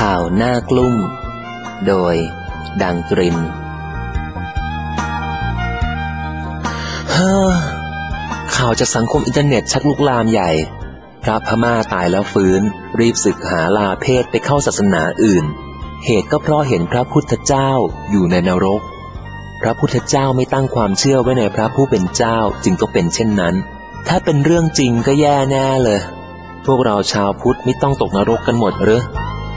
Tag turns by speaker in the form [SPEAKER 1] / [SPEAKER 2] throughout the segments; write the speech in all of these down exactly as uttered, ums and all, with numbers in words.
[SPEAKER 1] ข่าวหน้ากลุ้มโดยดังตรินเฮ้อข่าวจากสังคมอินเทอร์เน็ตชักลุกลามใหญ่พระพม่าตายแล้วฟื้นรีบสึกหาลาเพศไปเข้าศาสนาอื่นเหตุก็เพราะเห็นพระพุทธเจ้าอยู่ในนรกพระพุทธเจ้าไม่ตั้งความเชื่อไว้ในพระผู้เป็นเจ้าจึงต้องเป็นเช่นนั้นถ้าเป็นเรื่องจริงก็แย่แน่เลยพวกเราชาวพุทธไม่ต้องตกนรกกันหมดหรือ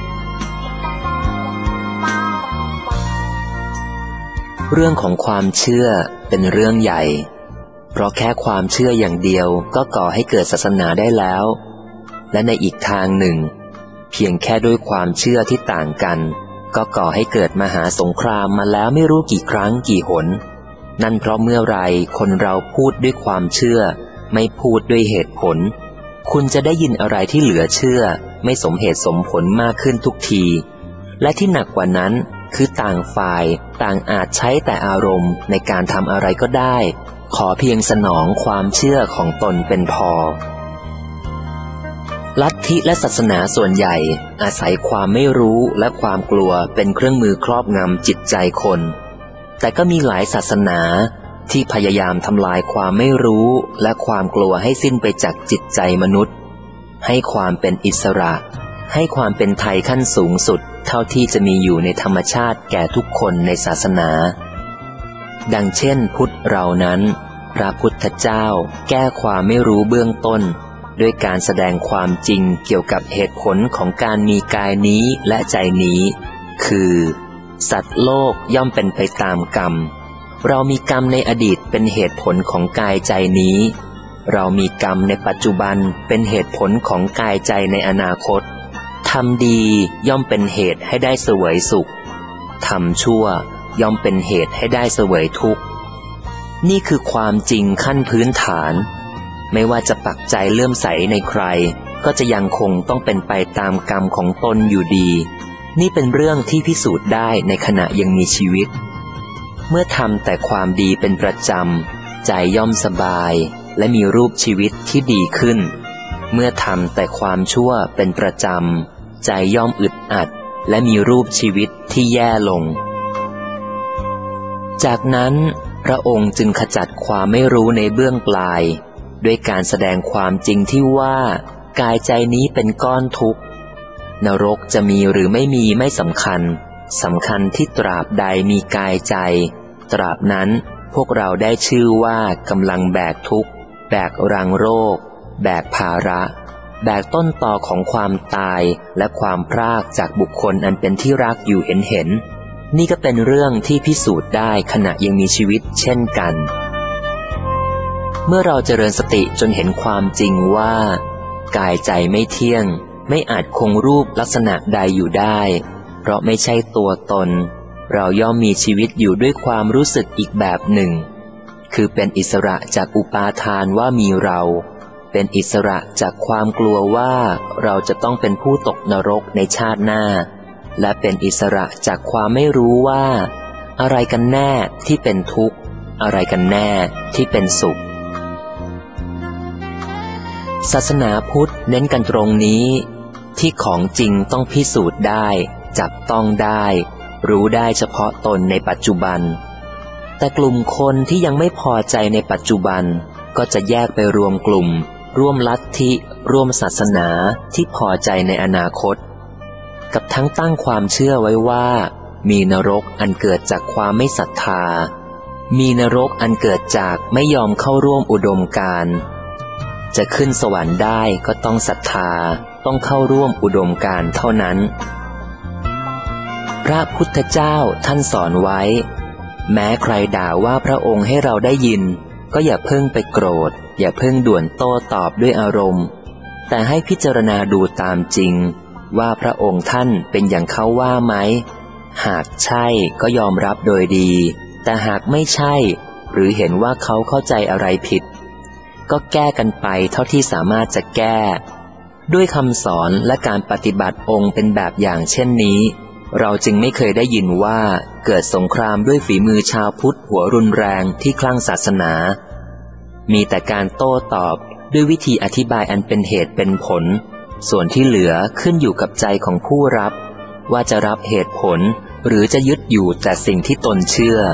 [SPEAKER 1] เรื่องของความเชื่อเป็นเรื่องใหญ่เพราะแค่ความเชื่ออย่างเดียวก็ก่อให้เกิดศาสนาได้แล้วและในอีกทางหนึ่งเพียงแค่ด้วยความเชื่อที่ต่างกันก็ก่อให้เกิดมหาสงครามมาแล้วไม่รู้กี่ครั้งกี่หนนั่นเพราะเมื่อไรคนเราพูดด้วยความเชื่อไม่พูดด้วยเหตุผลคุณจะได้ยินอะไรที่เหลือเชื่อไม่สมเหตุสมผลมากขึ้นทุกทีและที่หนักกว่านั้นคือต่างฝ่ายต่างอาจใช้แต่อารมณ์ในการทำอะไรก็ได้ขอเพียงสนองความเชื่อของตนเป็นพอลัทธิและศาสนาส่วนใหญ่อาศัยความไม่รู้และความกลัวเป็นเครื่องมือครอบงำจิตใจคนแต่ก็มีหลายศาสนาที่พยายามทำลายความไม่รู้และความกลัวให้สิ้นไปจากจิตใจมนุษย์ให้ความเป็นอิสระให้ความเป็นไทยขั้นสูงสุดเท่าที่จะมีอยู่ในธรรมชาติแก่ทุกคนในศาสนาดังเช่นพุทธเรานั้นพระพุทธเจ้าแก้ความไม่รู้เบื้องต้นด้วยการแสดงความจริงเกี่ยวกับเหตุผลของการมีกายนี้และใจนี้คือสัตว์โลกย่อมเป็นไปตามกรรมเรามีกรรมในอดีตเป็นเหตุผลของกายใจนี้เรามีกรรมในปัจจุบันเป็นเหตุผลของกายใจในอนาคตทำดีย่อมเป็นเหตุให้ได้เสวยสุขทำชั่วย่อมเป็นเหตุให้ได้เสวยทุกข์นี่คือความจริงขั้นพื้นฐานไม่ว่าจะปักใจเลื่อมใสในใครก็จะยังคงต้องเป็นไปตามกรรมของตนอยู่ดีนี่เป็นเรื่องที่พิสูจน์ได้ในขณะยังมีชีวิตเมื่อทำแต่ความดีเป็นประจำใจย่อมสบายและมีรูปชีวิตที่ดีขึ้นเมื่อทำแต่ความชั่วเป็นประจำใจย่อมอึดอัดและมีรูปชีวิตที่แย่ลงจากนั้นพระองค์จึงขจัดความไม่รู้ในเบื้องปลายด้วยการแสดงความจริงที่ว่ากายใจนี้เป็นก้อนทุกข์นรกจะมีหรือไม่มีไม่สำคัญสำคัญที่ตราบใดมีกายใจตราบนั้นพวกเราได้ชื่อว่ากำลังแบกทุกข์แบกรังโรคแบกภาระแบกต้นตอของความตายและความพรากจากบุคคลอันเป็นที่รักอยู่เห็นเห็นนี่ก็เป็นเรื่องที่พิสูจน์ได้ขณะยังมีชีวิตเช่นกันเมื่อเราเจริญสติจนเห็นความจริงว่ากายใจไม่เที่ยงไม่อาจคงรูปลักษณะใดอยู่ได้เพราะไม่ใช่ตัวตนเราย่อมมีชีวิตอยู่ด้วยความรู้สึกอีกแบบหนึ่งคือเป็นอิสระจากอุปาทานว่ามีเราเป็นอิสระจากความกลัวว่าเราจะต้องเป็นผู้ตกนรกในชาติหน้าและเป็นอิสระจากความไม่รู้ว่าอะไรกันแน่ที่เป็นทุกข์อะไรกันแน่ที่เป็นสุขศาสนาพุทธเน้นกันตรงนี้ที่ของจริงต้องพิสูจน์ได้จับต้องได้รู้ได้เฉพาะตนในปัจจุบันแต่กลุ่มคนที่ยังไม่พอใจในปัจจุบันก็จะแยกไปรวมกลุ่มร่วมลัทธิร่วมศาสนาที่พอใจในอนาคตกับทั้งตั้งความเชื่อไว้ว่ามีนรกอันเกิดจากความไม่ศรัทธามีนรกอันเกิดจากไม่ยอมเข้าร่วมอุดมการณ์จะขึ้นสวรรค์ได้ก็ต้องศรัทธาต้องเข้าร่วมอุดมการณ์เท่านั้นพระพุทธเจ้าท่านสอนไว้แม้ใครด่าว่าพระองค์ให้เราได้ยินก็อย่าเพิ่งไปโกรธอย่าเพิ่งด่วนโต้ตอบด้วยอารมณ์แต่ให้พิจารณาดูตามจริงว่าพระองค์ท่านเป็นอย่างเขาว่าไหมหากใช่ก็ยอมรับโดยดีแต่หากไม่ใช่หรือเห็นว่าเขาเข้าใจอะไรผิดก็แก้กันไปเท่าที่สามารถจะแก้ด้วยคำสอนและการปฏิบัติองค์เป็นแบบอย่างเช่นนี้เราจึงไม่เคยได้ยินว่าเกิดสงครามด้วยฝีมือชาวพุทธหัวรุนแรงที่คลั่งศาสนามีแต่การโต้ตอบด้วยวิธีอธิบายอันเป็นเหตุเป็นผลส่วนที่เหลือขึ้นอยู่กับใจของผู้รับว่าจะรับเหตุผลหรือจะยึดอยู่แต่สิ่งที่ตนเชื่อ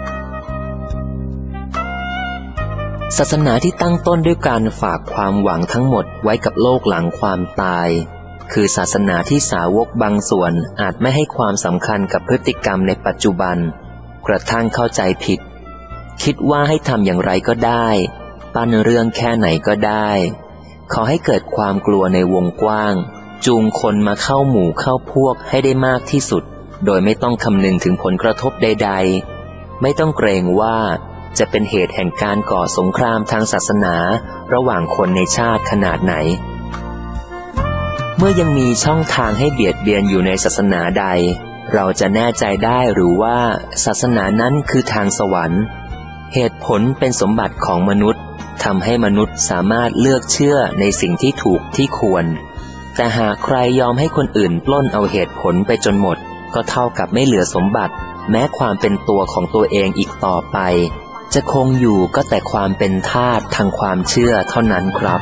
[SPEAKER 1] ศาสนาที่ตั้งต้นด้วยการฝากความหวังทั้งหมดไว้กับโลกหลังความตายคือศาสนาที่สาวกบางส่วนอาจไม่ให้ความสำคัญกับพฤติกรรมในปัจจุบันกระทั่งเข้าใจผิดคิดว่าให้ทำอย่างไรก็ได้ปั้นเรื่องแค่ไหนก็ได้ขอให้เกิดความกลัวในวงกว้างจูงคนมาเข้าหมู่เข้าพวกให้ได้มากที่สุดโดยไม่ต้องคำนึงถึงผลกระทบใดๆไม่ต้องเกรงว่าจะเป็นเหตุแห่งการก่อสงครามทางศาสนาระหว่างคนในชาติขนาดไหนเมื่อยังมีช่องทางให้เบียดเบียนอยู่ในศาสนาใดเราจะแน่ใจได้หรือว่าศาสนานั้นคือทางสวรรค์เหตุผลเป็นสมบัติของมนุษย์ทำให้มนุษย์สามารถเลือกเชื่อในสิ่งที่ถูกที่ควรแต่หากใครยอมให้คนอื่นปล้นเอาเหตุผลไปจนหมดก็เท่ากับไม่เหลือสมบัติแม้ความเป็นตัวของตัวเองอีกต่อไปจะคงอยู่ก็แต่ความเป็นทาสทางความเชื่อเท่านั้นครับ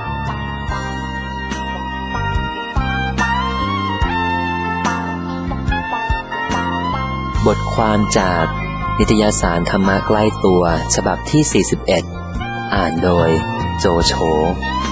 [SPEAKER 1] บทความจากนิตยสารธรรมะใกล้ตัวฉบับที่สี่สิบเอ็ดอ่านโดยโจโฉ